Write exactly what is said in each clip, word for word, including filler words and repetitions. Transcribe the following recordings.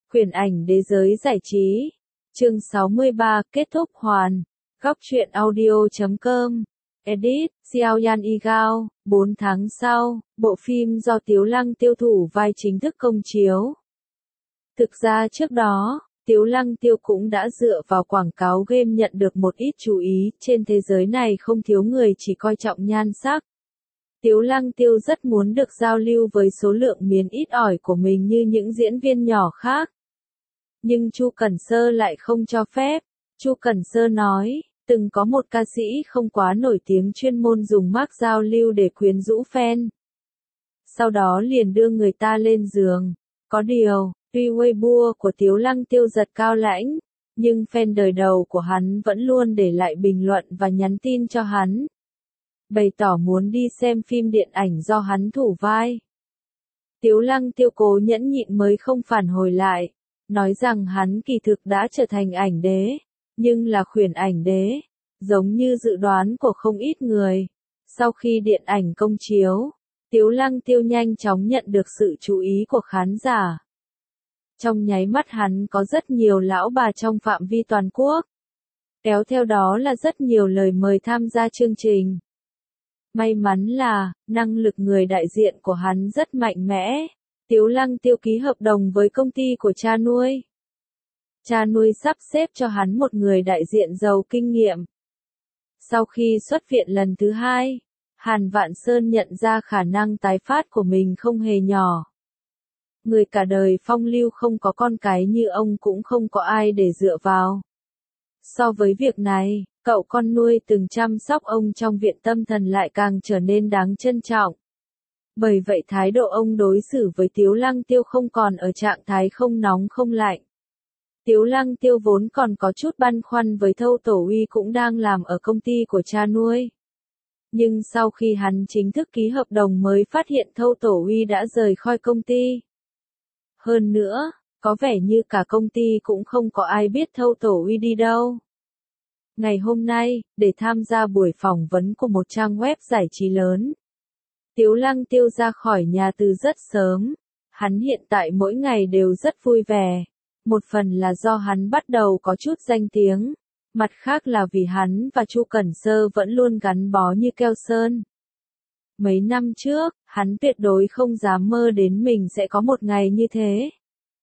Quyển ảnh đế giới giải trí. Chương sáu mươi ba kết thúc hoàn. Góc truyện audio chấm com. Edit, Xiao Yan Igao. bốn tháng sau, bộ phim do Tiếu Lăng Tiêu thủ vai chính thức công chiếu. Thực ra trước đó, Tiếu Lăng Tiêu cũng đã dựa vào quảng cáo game nhận được một ít chú ý, trên thế giới này không thiếu người chỉ coi trọng nhan sắc. Tiếu Lăng Tiêu rất muốn được giao lưu với số lượng miến ít ỏi của mình như những diễn viên nhỏ khác. Nhưng Chu Cẩn Sơ lại không cho phép. Chu Cẩn Sơ nói, từng có một ca sĩ không quá nổi tiếng chuyên môn dùng mark giao lưu để quyến rũ fan. Sau đó liền đưa người ta lên giường. Có điều, tuy Weibo của Tiếu Lăng Tiêu giật cao lãnh, nhưng fan đời đầu của hắn vẫn luôn để lại bình luận và nhắn tin cho hắn, bày tỏ muốn đi xem phim điện ảnh do hắn thủ vai. Tiếu Lăng Tiêu cố nhẫn nhịn mới không phản hồi lại, nói rằng hắn kỳ thực đã trở thành ảnh đế, nhưng là khuyển ảnh đế, giống như dự đoán của không ít người. Sau khi điện ảnh công chiếu, Tiếu Lăng Tiêu nhanh chóng nhận được sự chú ý của khán giả. Trong nháy mắt hắn có rất nhiều lão bà trong phạm vi toàn quốc. Kéo theo đó là rất nhiều lời mời tham gia chương trình. May mắn là, năng lực người đại diện của hắn rất mạnh mẽ. Tiếu Lăng Tiêu ký hợp đồng với công ty của cha nuôi. Cha nuôi sắp xếp cho hắn một người đại diện giàu kinh nghiệm. Sau khi xuất viện lần thứ hai, Hàn Vạn Sơn nhận ra khả năng tái phát của mình không hề nhỏ. Người cả đời phong lưu không có con cái như ông cũng không có ai để dựa vào. So với việc này, cậu con nuôi từng chăm sóc ông trong viện tâm thần lại càng trở nên đáng trân trọng. Bởi vậy thái độ ông đối xử với Tiếu Lăng Tiêu không còn ở trạng thái không nóng không lạnh. Tiếu Lăng Tiêu vốn còn có chút băn khoăn với Thâu Tổ Uy cũng đang làm ở công ty của cha nuôi. Nhưng sau khi hắn chính thức ký hợp đồng mới phát hiện Thâu Tổ Uy đã rời khỏi công ty. Hơn nữa, có vẻ như cả công ty cũng không có ai biết Thâu Tổ Uy đi đâu. Ngày hôm nay, để tham gia buổi phỏng vấn của một trang web giải trí lớn, Tiếu Lăng Tiêu ra khỏi nhà từ rất sớm. Hắn hiện tại mỗi ngày đều rất vui vẻ. Một phần là do hắn bắt đầu có chút danh tiếng, mặt khác là vì hắn và Chu Cẩn Sơ vẫn luôn gắn bó như keo sơn. Mấy năm trước, hắn tuyệt đối không dám mơ đến mình sẽ có một ngày như thế.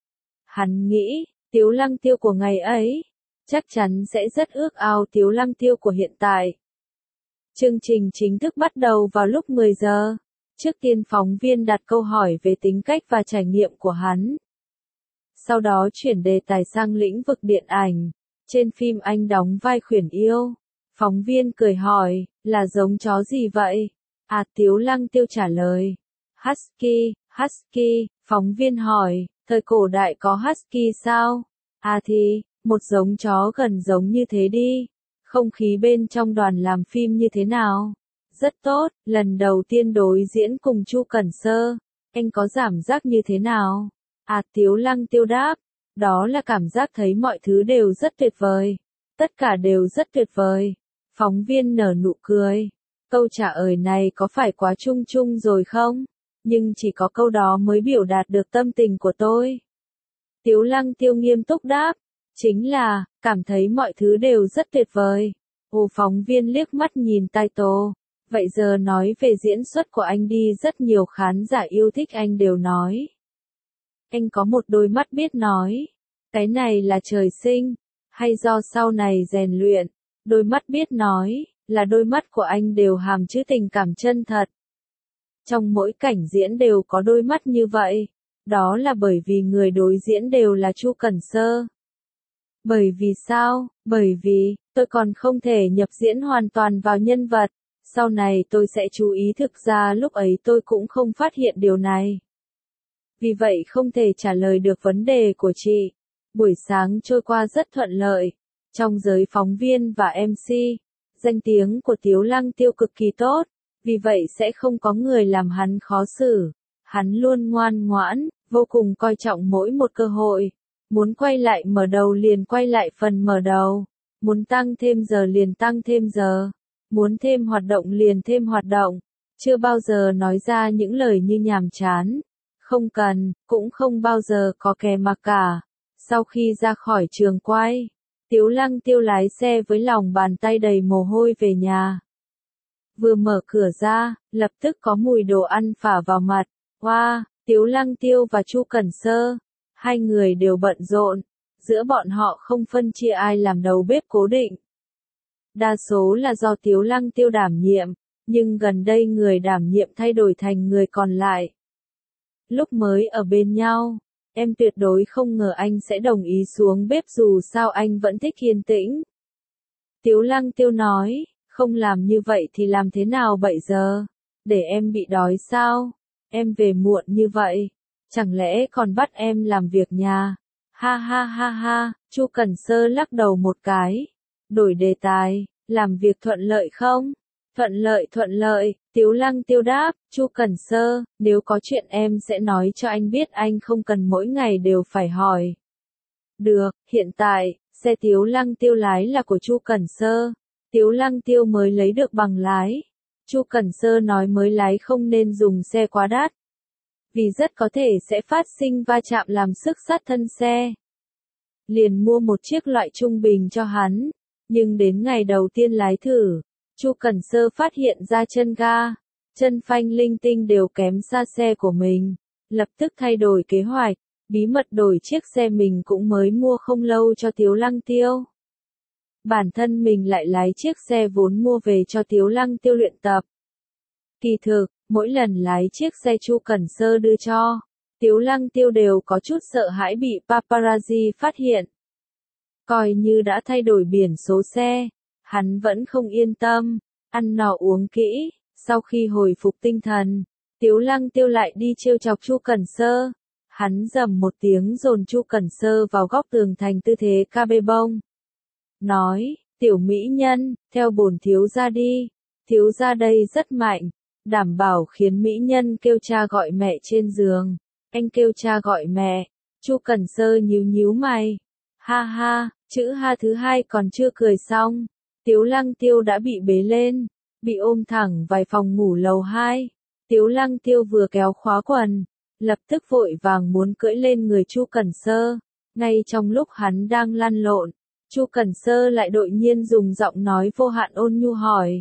Hắn nghĩ, Tiếu Lăng Tiêu của ngày ấy, chắc chắn sẽ rất ước ao Tiếu Lăng Tiêu của hiện tại. Chương trình chính thức bắt đầu vào lúc mười giờ. Trước tiên phóng viên đặt câu hỏi về tính cách và trải nghiệm của hắn. Sau đó chuyển đề tài sang lĩnh vực điện ảnh. Trên phim anh đóng vai khuyển yêu. Phóng viên cười hỏi, là giống chó gì vậy? À, Tiếu Lăng Tiêu trả lời, Husky, Husky. Phóng viên hỏi, thời cổ đại có Husky sao? À thì, một giống chó gần giống như thế đi. Không khí bên trong đoàn làm phim như thế nào? Rất tốt, lần đầu tiên đối diễn cùng Chu Cẩn Sơ, anh có cảm giác như thế nào? À, Tiếu Lăng Tiêu đáp, đó là cảm giác thấy mọi thứ đều rất tuyệt vời. Tất cả đều rất tuyệt vời. Phóng viên nở nụ cười. Câu trả lời này có phải quá chung chung rồi không? Nhưng chỉ có câu đó mới biểu đạt được tâm tình của tôi. Tiếu Lăng Tiêu nghiêm túc đáp, chính là, cảm thấy mọi thứ đều rất tuyệt vời. Ồ, phóng viên liếc mắt nhìn title. Vậy giờ nói về diễn xuất của anh đi, rất nhiều khán giả yêu thích anh đều nói. Anh có một đôi mắt biết nói. Cái này là trời sinh, hay do sau này rèn luyện. Đôi mắt biết nói, là đôi mắt của anh đều hàm chứa tình cảm chân thật. Trong mỗi cảnh diễn đều có đôi mắt như vậy. Đó là bởi vì người đối diễn đều là Chu Cẩn Sơ. Bởi vì sao? Bởi vì, tôi còn không thể nhập diễn hoàn toàn vào nhân vật. Sau này tôi sẽ chú ý, thực ra lúc ấy tôi cũng không phát hiện điều này. Vì vậy không thể trả lời được vấn đề của chị. Buổi sáng trôi qua rất thuận lợi. Trong giới phóng viên và em xê, danh tiếng của Tiếu Lăng Tiêu cực kỳ tốt. Vì vậy sẽ không có người làm hắn khó xử. Hắn luôn ngoan ngoãn, vô cùng coi trọng mỗi một cơ hội. Muốn quay lại mở đầu liền quay lại phần mở đầu. Muốn tăng thêm giờ liền tăng thêm giờ. Muốn thêm hoạt động liền thêm hoạt động. Chưa bao giờ nói ra những lời như nhàm chán. Không cần, cũng không bao giờ có kè mà cả. Sau khi ra khỏi trường quay, Tiếu Lăng Tiêu lái xe với lòng bàn tay đầy mồ hôi về nhà. Vừa mở cửa ra, lập tức có mùi đồ ăn phả vào mặt. Wow, Tiếu Lăng Tiêu và Chu Cẩn Sơ, hai người đều bận rộn, giữa bọn họ không phân chia ai làm đầu bếp cố định. Đa số là do Tiếu Lăng Tiêu đảm nhiệm, nhưng gần đây người đảm nhiệm thay đổi thành người còn lại. Lúc mới ở bên nhau, em tuyệt đối không ngờ anh sẽ đồng ý xuống bếp dù sao anh vẫn thích yên tĩnh. Tiếu Lăng Tiêu nói, không làm như vậy thì làm thế nào bây giờ? Để em bị đói sao? Em về muộn như vậy, chẳng lẽ còn bắt em làm việc nhà? Ha ha ha ha, Chu Cẩn Sơ lắc đầu một cái, đổi đề tài, làm việc thuận lợi không? Thuận lợi thuận lợi, Tiếu Lăng Tiêu đáp, Chu Cẩn Sơ, nếu có chuyện em sẽ nói cho anh biết, anh không cần mỗi ngày đều phải hỏi. Được, hiện tại, xe Tiếu Lăng Tiêu lái là của Chu Cẩn Sơ. Tiếu Lăng Tiêu mới lấy được bằng lái. Chu Cẩn Sơ nói mới lái không nên dùng xe quá đắt, vì rất có thể sẽ phát sinh va chạm làm xước sát thân xe. Liền mua một chiếc loại trung bình cho hắn, nhưng đến ngày đầu tiên lái thử, Chu Cẩn Sơ phát hiện ra chân ga, chân phanh linh tinh đều kém xa xe của mình, lập tức thay đổi kế hoạch, bí mật đổi chiếc xe mình cũng mới mua không lâu cho Tiếu Lăng Tiêu. Bản thân mình lại lái chiếc xe vốn mua về cho Tiếu Lăng Tiêu luyện tập. Kỳ thực, mỗi lần lái chiếc xe Chu Cẩn Sơ đưa cho, Tiếu Lăng Tiêu đều có chút sợ hãi bị paparazzi phát hiện. Coi như đã thay đổi biển số xe, hắn vẫn không yên tâm, ăn no uống kỹ, sau khi hồi phục tinh thần, Tiếu Lăng Tiêu lại đi trêu chọc Chu Cẩn Sơ. Hắn rầm một tiếng dồn Chu Cẩn Sơ vào góc tường thành tư thế ca bê bông. Nói, tiểu mỹ nhân, theo bổn thiếu gia đi, thiếu gia đây rất mạnh, đảm bảo khiến mỹ nhân kêu cha gọi mẹ trên giường. Anh kêu cha gọi mẹ, Chu Cẩn Sơ nhíu nhíu mày. Ha ha, chữ ha thứ hai còn chưa cười xong, Tiếu Lăng Tiêu đã bị bế lên, bị ôm thẳng vài phòng ngủ lầu hai. Tiếu Lăng Tiêu vừa kéo khóa quần, lập tức vội vàng muốn cưỡi lên người Chu Cẩn Sơ. Ngay trong lúc hắn đang lăn lộn, Chu Cẩn Sơ lại đột nhiên dùng giọng nói vô hạn ôn nhu hỏi.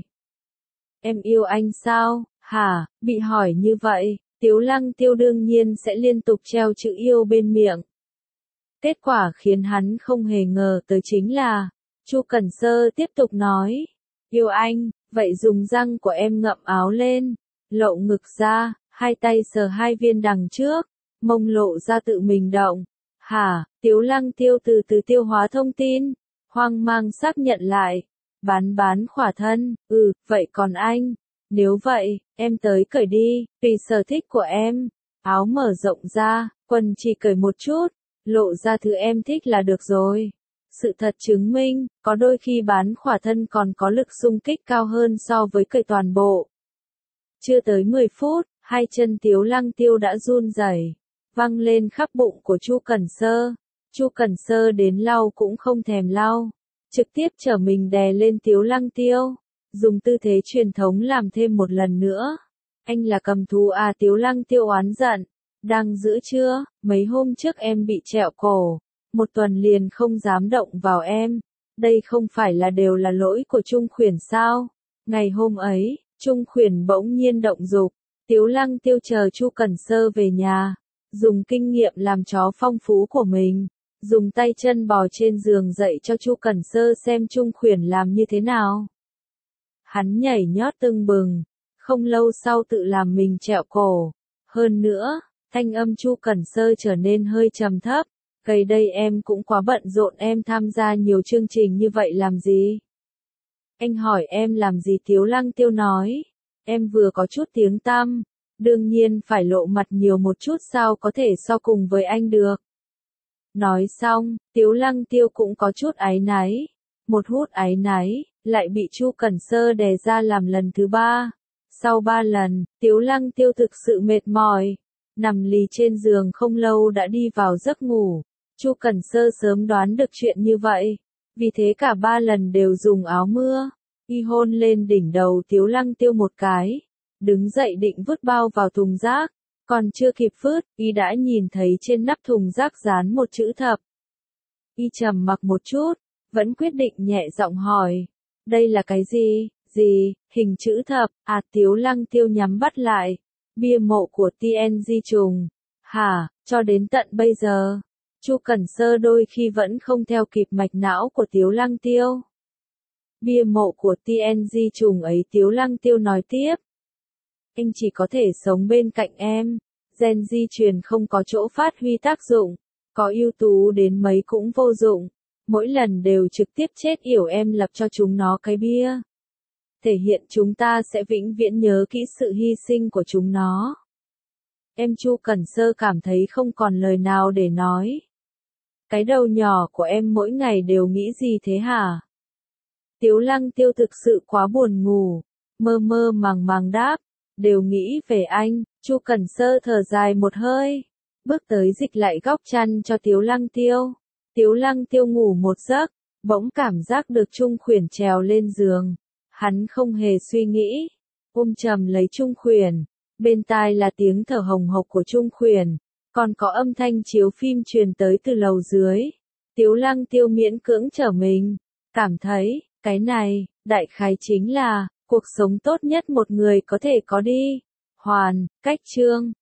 Em yêu anh sao? Hả? Bị hỏi như vậy, Tiếu Lăng Tiêu đương nhiên sẽ liên tục treo chữ yêu bên miệng. Kết quả khiến hắn không hề ngờ tới chính là, Chu Cẩn Sơ tiếp tục nói, yêu anh, vậy dùng răng của em ngậm áo lên, lộ ngực ra, hai tay sờ hai viên đằng trước, mông lộ ra tự mình động. Hả? Tiếu Lăng Tiêu từ từ tiêu hóa thông tin, hoang mang xác nhận lại, bán bán khỏa thân, ừ, vậy còn anh? Nếu vậy, em tới cởi đi, tùy sở thích của em, áo mở rộng ra, quần chỉ cởi một chút, lộ ra thứ em thích là được rồi. Sự thật chứng minh, có đôi khi bán khỏa thân còn có lực xung kích cao hơn so với cởi toàn bộ. Chưa tới mười phút, hai chân Tiếu Lăng Tiêu đã run rẩy, văng lên khắp bụng của Chu Cẩn Sơ. Chu Cẩn Sơ đến lau cũng không thèm lau, trực tiếp trở mình đè lên Tiếu Lăng Tiêu, dùng tư thế truyền thống làm thêm một lần nữa. Anh là cầm thú à? Tiếu Lăng Tiêu oán giận. Đang giữ chưa? Mấy hôm trước em bị trẹo cổ, một tuần liền không dám động vào em. Đây không phải là đều là lỗi của Trung Khuyển sao? Ngày hôm ấy, Trung Khuyển bỗng nhiên động dục. Tiếu Lăng Tiêu chờ Chu Cẩn Sơ về nhà, dùng kinh nghiệm làm chó phong phú của mình, dùng tay chân bò trên giường dạy cho Chu Cẩn Sơ xem Trung Khuyển làm như thế nào. Hắn nhảy nhót tưng bừng, không lâu sau tự làm mình trẹo cổ. Hơn nữa, thanh âm Chu Cẩn Sơ trở nên hơi trầm thấp. Gần đây em cũng quá bận rộn, em tham gia nhiều chương trình như vậy làm gì? Anh hỏi em làm gì? Tiếu Lăng Tiêu nói. Em vừa có chút tiếng tăm, đương nhiên phải lộ mặt nhiều một chút, sao có thể so cùng với anh được. Nói xong, Tiếu Lăng Tiêu cũng có chút áy náy. Một hút áy náy, lại bị Chu Cẩn Sơ đè ra làm lần thứ ba. Sau ba lần, Tiếu Lăng Tiêu thực sự mệt mỏi, nằm lì trên giường không lâu đã đi vào giấc ngủ. Chu Cẩn Sơ sớm đoán được chuyện như vậy, vì thế cả ba lần đều dùng áo mưa, y hôn lên đỉnh đầu Tiếu Lăng Tiêu một cái, đứng dậy định vứt bao vào thùng rác, còn chưa kịp vứt, y đã nhìn thấy trên nắp thùng rác dán một chữ thập. Y trầm mặc một chút, vẫn quyết định nhẹ giọng hỏi. Đây là cái gì? Gì? Hình chữ thập, à Tiếu Lăng Tiêu nhắm mắt lại. Bia mộ của tê en giê trùng. Hả, cho đến tận bây giờ, Chu Cẩn Sơ đôi khi vẫn không theo kịp mạch não của Tiếu Lăng Tiêu. Bia mộ của tê en giê trùng ấy, Tiếu Lăng Tiêu nói tiếp. Anh chỉ có thể sống bên cạnh em, gen di truyền không có chỗ phát huy tác dụng, có ưu tú đến mấy cũng vô dụng, mỗi lần đều trực tiếp chết yểu em lập cho chúng nó cái bia. Thể hiện chúng ta sẽ vĩnh viễn nhớ kỹ sự hy sinh của chúng nó. Em Chu Cẩn Sơ cảm thấy không còn lời nào để nói. Cái đầu nhỏ của em mỗi ngày đều nghĩ gì thế hả? Tiếu Lăng Tiêu thực sự quá buồn ngủ, mơ mơ màng màng đáp, đều nghĩ về anh. Chu Cẩn Sơ thở dài một hơi, bước tới dịch lại góc chăn cho Tiếu Lăng Tiêu. Tiếu Lăng Tiêu ngủ một giấc, bỗng cảm giác được Trung Khuyển trèo lên giường. Hắn không hề suy nghĩ, ôm chầm lấy Trung Khuyển, bên tai là tiếng thở hồng hộc của Trung Khuyển, còn có âm thanh chiếu phim truyền tới từ lầu dưới. Tiếu Lăng Tiêu miễn cưỡng trở mình, cảm thấy, cái này, đại khái chính là, cuộc sống tốt nhất một người có thể có đi. Hoàn, cách chương.